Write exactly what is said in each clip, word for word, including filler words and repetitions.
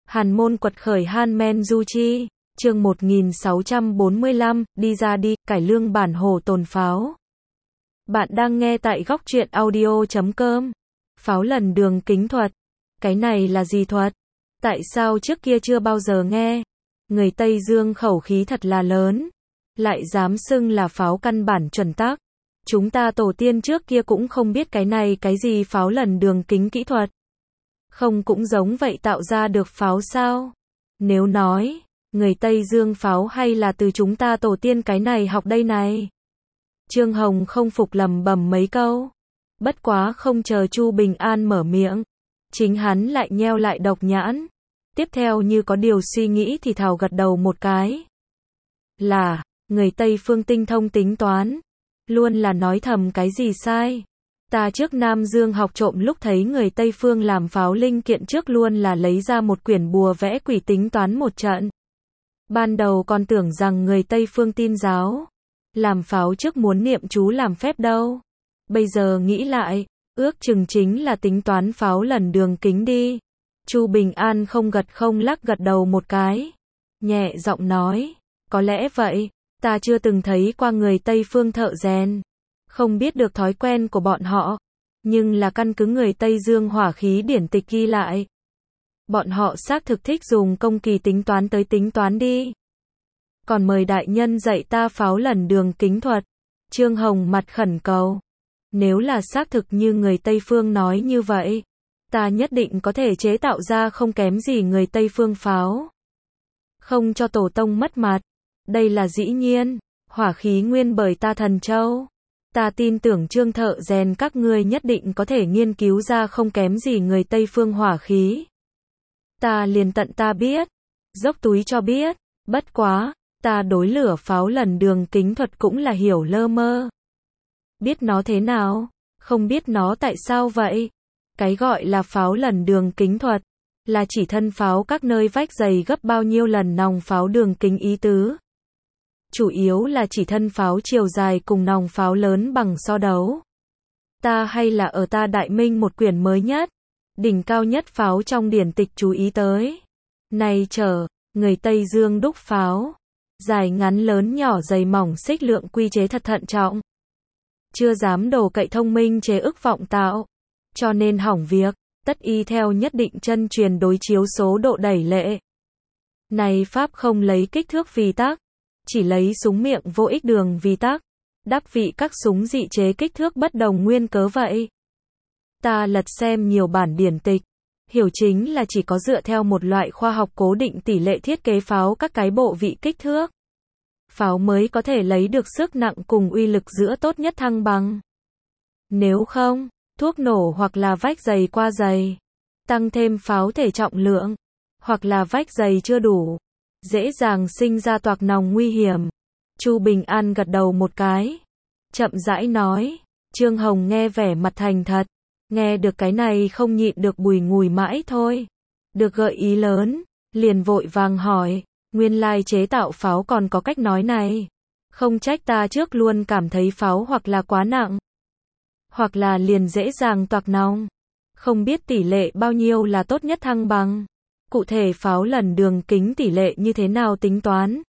Hàn môn quật khởi Han Men Du Chi, chương một nghìn sáu trăm bốn mươi lăm, đi ra đi, cải lương bản hồ tồn pháo. Bạn đang nghe tại góc truyện audio chấm com. Pháo lần đường kính thuật. Cái này là gì thuật? Tại sao trước kia chưa bao giờ nghe? Người Tây Dương khẩu khí thật là lớn. Lại dám xưng là pháo căn bản chuẩn tắc. Chúng ta tổ tiên trước kia cũng không biết cái này cái gì pháo lần đường kính kỹ thuật. Không cũng giống vậy tạo ra được pháo sao? Nếu nói, người Tây Dương pháo hay là từ chúng ta tổ tiên cái này học đây này? Trương Hồng không phục lầm bầm mấy câu. Bất quá không chờ Chu Bình An mở miệng. Chính hắn lại nheo lại độc nhãn. Tiếp theo như có điều suy nghĩ thì thào gật đầu một cái. Là, người Tây phương tinh thông tính toán. Luôn là nói thầm cái gì sai. Ta trước Nam Dương học trộm lúc thấy người Tây phương làm pháo linh kiện trước luôn là lấy ra một quyển bùa vẽ quỷ tính toán một trận. Ban đầu còn tưởng rằng người Tây phương tin giáo. Làm pháo trước muốn niệm chú làm phép đâu. Bây giờ nghĩ lại, ước chừng chính là tính toán pháo lần đường kính đi. Chu Bình An không gật không lắc gật đầu một cái. Nhẹ giọng nói, có lẽ vậy, ta chưa từng thấy qua người Tây phương thợ rèn. Không biết được thói quen của bọn họ, nhưng là căn cứ người Tây Dương hỏa khí điển tịch ghi lại. Bọn họ xác thực thích dùng công kỳ tính toán tới tính toán đi. Còn mời đại nhân dạy ta pháo lần đường kính thuật. Trương Hồng mặt khẩn cầu. Nếu là xác thực như người Tây phương nói như vậy, ta nhất định có thể chế tạo ra không kém gì người Tây phương pháo. Không cho tổ tông mất mặt. Đây là dĩ nhiên, hỏa khí nguyên bởi ta thần châu. Ta tin tưởng Trương thợ rèn các ngươi nhất định có thể nghiên cứu ra không kém gì người Tây phương hỏa khí. Ta liền tận ta biết, dốc túi cho biết, bất quá, ta đối lửa pháo lần đường kính thuật cũng là hiểu lơ mơ. Biết nó thế nào, không biết nó tại sao vậy. Cái gọi là pháo lần đường kính thuật, là chỉ thân pháo các nơi vách dày gấp bao nhiêu lần nòng pháo đường kính ý tứ. Chủ yếu là chỉ thân pháo chiều dài cùng nòng pháo lớn bằng so đấu. Ta hay là ở ta Đại Minh một quyển mới nhất, đỉnh cao nhất pháo trong điển tịch chú ý tới. Này chờ, người Tây Dương đúc pháo, dài ngắn lớn nhỏ dày mỏng xích lượng quy chế thật thận trọng. Chưa dám đổ cậy thông minh chế ức vọng tạo, cho nên hỏng việc, tất y theo nhất định chân truyền đối chiếu số độ đẩy lệ. Này pháp không lấy kích thước vì tắc, chỉ lấy súng miệng vô ích đường vì tắc, đáp vị các súng dị chế kích thước bất đồng nguyên cớ vậy. Ta lật xem nhiều bản điển tịch, hiểu chính là chỉ có dựa theo một loại khoa học cố định tỷ lệ thiết kế pháo các cái bộ vị kích thước. Pháo mới có thể lấy được sức nặng cùng uy lực giữa tốt nhất thăng bằng. Nếu không, thuốc nổ hoặc là vách dày qua dày, tăng thêm pháo thể trọng lượng, hoặc là vách dày chưa đủ, dễ dàng sinh ra toạc nòng nguy hiểm. Chu Bình An gật đầu một cái, chậm rãi nói. Trương Hồng nghe vẻ mặt thành thật, nghe được cái này không nhịn được bùi ngùi mãi thôi. Được gợi ý lớn, liền vội vàng hỏi, nguyên lai chế tạo pháo còn có cách nói này. Không trách ta trước luôn cảm thấy pháo hoặc là quá nặng, hoặc là liền dễ dàng toạc nòng. Không biết tỷ lệ bao nhiêu là tốt nhất thăng bằng. Cụ thể pháo lần đường kính tỷ lệ như thế nào tính toán?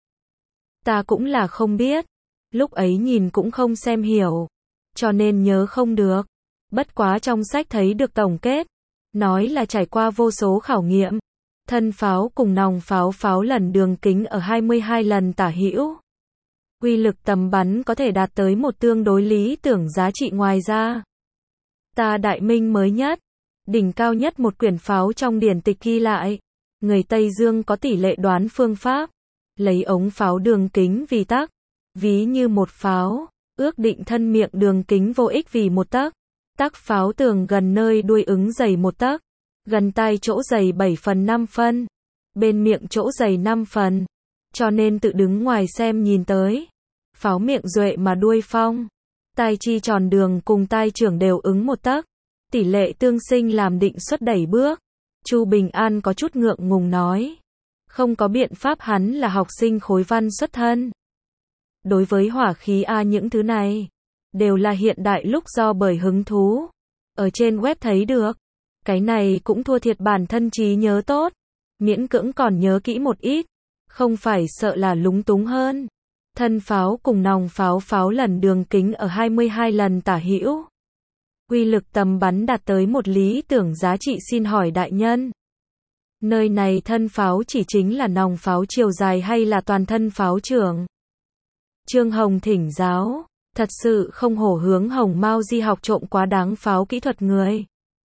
Ta cũng là không biết. Lúc ấy nhìn cũng không xem hiểu, cho nên nhớ không được. Bất quá trong sách thấy được tổng kết, nói là trải qua vô số khảo nghiệm, thân pháo cùng nòng pháo pháo lần đường kính ở hai mươi hai lần tả hữu. Uy lực tầm bắn có thể đạt tới một tương đối lý tưởng giá trị ngoài ra. Ta Đại Minh mới nhất, đỉnh cao nhất một quyển pháo trong điển tịch ghi lại. Người Tây Dương có tỷ lệ đoán phương pháp, lấy ống pháo đường kính vì tắc, ví như một pháo, ước định thân miệng đường kính vô ích vì một tắc, tắc pháo tường gần nơi đuôi ứng dày một tắc, gần tai chỗ dày bảy phần năm phân, bên miệng chỗ dày năm phần, cho nên tự đứng ngoài xem nhìn tới, pháo miệng duệ mà đuôi phong, tai chi tròn đường cùng tai trưởng đều ứng một tắc, tỷ lệ tương sinh làm định suất đẩy bước. Chu Bình An có chút ngượng ngùng nói. Không có biện pháp hắn là học sinh khối văn xuất thân. Đối với hỏa khí A những thứ này, đều là hiện đại lúc do bởi hứng thú. Ở trên web thấy được. Cái này cũng thua thiệt bản thân trí nhớ tốt. miễn cưỡng còn nhớ kỹ một ít, không phải sợ là lúng túng hơn. Thân pháo cùng nòng pháo pháo lần đường kính ở hai mươi hai lần tả hữu. Uy lực tầm bắn đạt tới một lý tưởng giá trị, xin hỏi đại nhân. Nơi này thân pháo chỉ chính là nòng pháo chiều dài hay là toàn thân pháo trưởng? Trương Hồng thỉnh giáo, thật sự không hổ hướng Hồng Mao Di học trộm quá đáng pháo kỹ thuật người.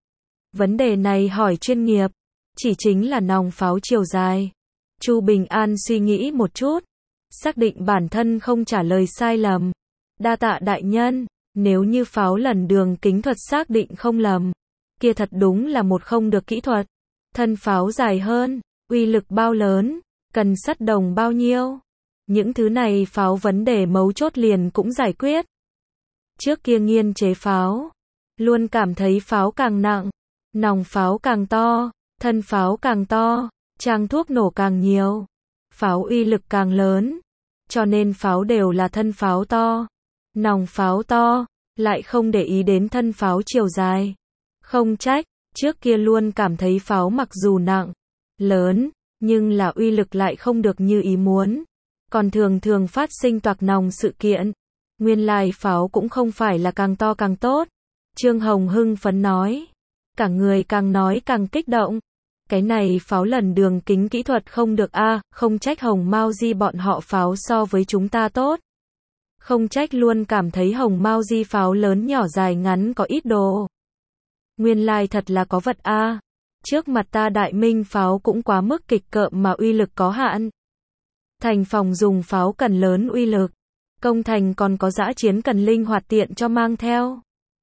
Vấn đề này hỏi chuyên nghiệp, chỉ chính là nòng pháo chiều dài. Chu Bình An suy nghĩ một chút, xác định bản thân không trả lời sai lầm. Đa tạ đại nhân, nếu như pháo lần đường kính thuật xác định không lầm, kia thật đúng là một không được kỹ thuật. Thân pháo dài hơn, uy lực bao lớn, cần sắt đồng bao nhiêu. Những thứ này pháo vấn đề mấu chốt liền cũng giải quyết. Trước kia nghiên chế pháo, luôn cảm thấy pháo càng nặng, nòng pháo càng to, thân pháo càng to, trang thuốc nổ càng nhiều, pháo uy lực càng lớn. Cho nên pháo đều là thân pháo to, nòng pháo to, lại không để ý đến thân pháo chiều dài. Không trách, trước kia luôn cảm thấy pháo mặc dù nặng, lớn, nhưng là uy lực lại không được như ý muốn. Còn thường thường phát sinh toạc nòng sự kiện. Nguyên lai pháo cũng không phải là càng to càng tốt. Trương Hồng hưng phấn nói. Cả người càng nói càng kích động. Cái này pháo lần đường kính kỹ thuật không được a, à, không trách Hồng Mao Di bọn họ pháo so với chúng ta tốt. Không trách luôn cảm thấy Hồng Mao Di pháo lớn nhỏ dài ngắn có ít đồ. Nguyên lai thật là có vật a. À. Trước mặt ta Đại Minh pháo cũng quá mức kịch cợm mà uy lực có hạn. Thành phòng dùng pháo cần lớn uy lực, công thành còn có dã chiến cần linh hoạt tiện cho mang theo.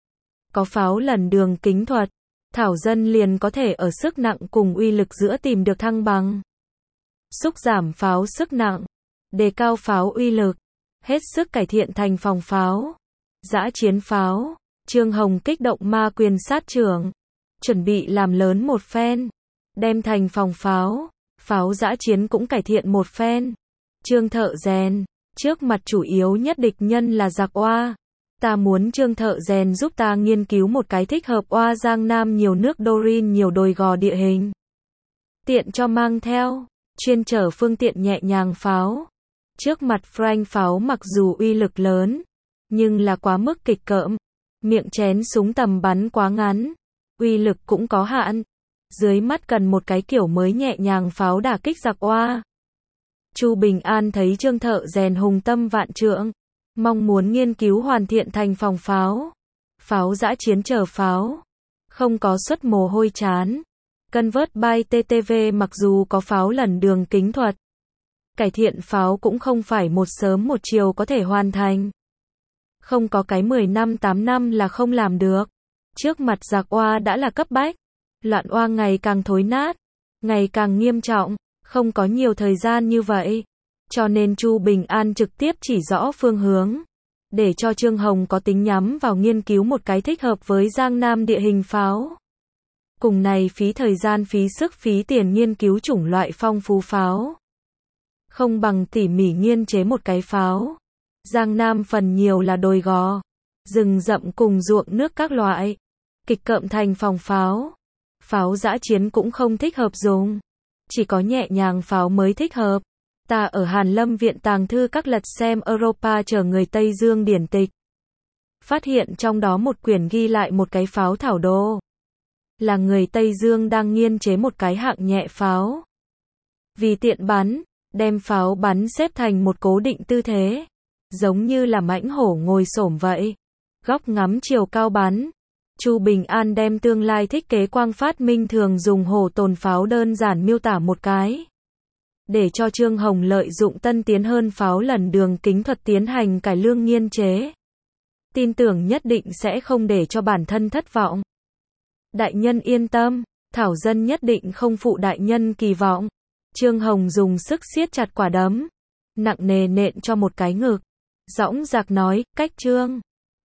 Có pháo lần đường kính thuật, thảo dân liền có thể ở sức nặng cùng uy lực giữa tìm được thăng bằng. Xúc giảm pháo sức nặng, đề cao pháo uy lực, hết sức cải thiện thành phòng pháo. Dã chiến pháo, Trương Hồng kích động ma quyền sát trưởng, chuẩn bị làm lớn một phen, đem thành phòng pháo, pháo dã chiến cũng cải thiện một phen. Trương Thợ Rèn, trước mặt chủ yếu nhất địch nhân là giặc Oa. Ta muốn Trương Thợ Rèn giúp ta nghiên cứu một cái thích hợp Oa Giang Nam nhiều nước Dorin nhiều đồi gò địa hình. Tiện cho mang theo, chuyên chở phương tiện nhẹ nhàng pháo. Trước mặt Frank pháo mặc dù uy lực lớn, nhưng là quá mức kịch cỡm. Miệng chén súng tầm bắn quá ngắn, uy lực cũng có hạn. Dưới mắt cần một cái kiểu mới nhẹ nhàng pháo đả kích giặc Oa. Chu Bình An thấy Trương Thợ Rèn hùng tâm vạn trượng, mong muốn nghiên cứu hoàn thiện thành phòng pháo, pháo dã chiến chờ pháo, không có xuất mồ hôi chán. Convert by tê tê vê mặc dù có pháo lần đường kính thuật, cải thiện pháo cũng không phải một sớm một chiều có thể hoàn thành. Không có cái mười năm tám năm là không làm được. Trước mặt giặc Oa đã là cấp bách, loạn Oa ngày càng thối nát, ngày càng nghiêm trọng. Không có nhiều thời gian như vậy, cho nên Chu Bình An trực tiếp chỉ rõ phương hướng, để cho Trương Hồng có tính nhắm vào nghiên cứu một cái thích hợp với Giang Nam địa hình pháo. Cùng này phí thời gian phí sức phí tiền nghiên cứu chủng loại phong phú pháo. Không bằng tỉ mỉ nghiên chế một cái pháo. Giang Nam phần nhiều là đồi gò, rừng rậm cùng ruộng nước các loại. Kịch cợm thành phòng pháo. Pháo dã chiến cũng không thích hợp dùng. Chỉ có nhẹ nhàng pháo mới thích hợp. Ta ở Hàn Lâm Viện Tàng Thư các lật xem Europa chờ người Tây Dương điển tịch. Phát hiện trong đó một quyển ghi lại một cái pháo thảo đồ. Là người Tây Dương đang nghiên chế một cái hạng nhẹ pháo. Vì tiện bắn, đem pháo bắn xếp thành một cố định tư thế. Giống như là mãnh hổ ngồi xổm vậy. Góc ngắm chiều cao bắn. Chu Bình An đem tương lai thiết kế quang phát minh thường dùng hổ tồn pháo đơn giản miêu tả một cái. Để cho Trương Hồng lợi dụng tân tiến hơn pháo lần đường kính thuật tiến hành cải lương nghiên chế. Tin tưởng nhất định sẽ không để cho bản thân thất vọng. Đại nhân yên tâm, thảo dân nhất định không phụ đại nhân kỳ vọng. Trương Hồng dùng sức siết chặt quả đấm, nặng nề nện cho một cái ngực. Dõng dạc nói, cách Trương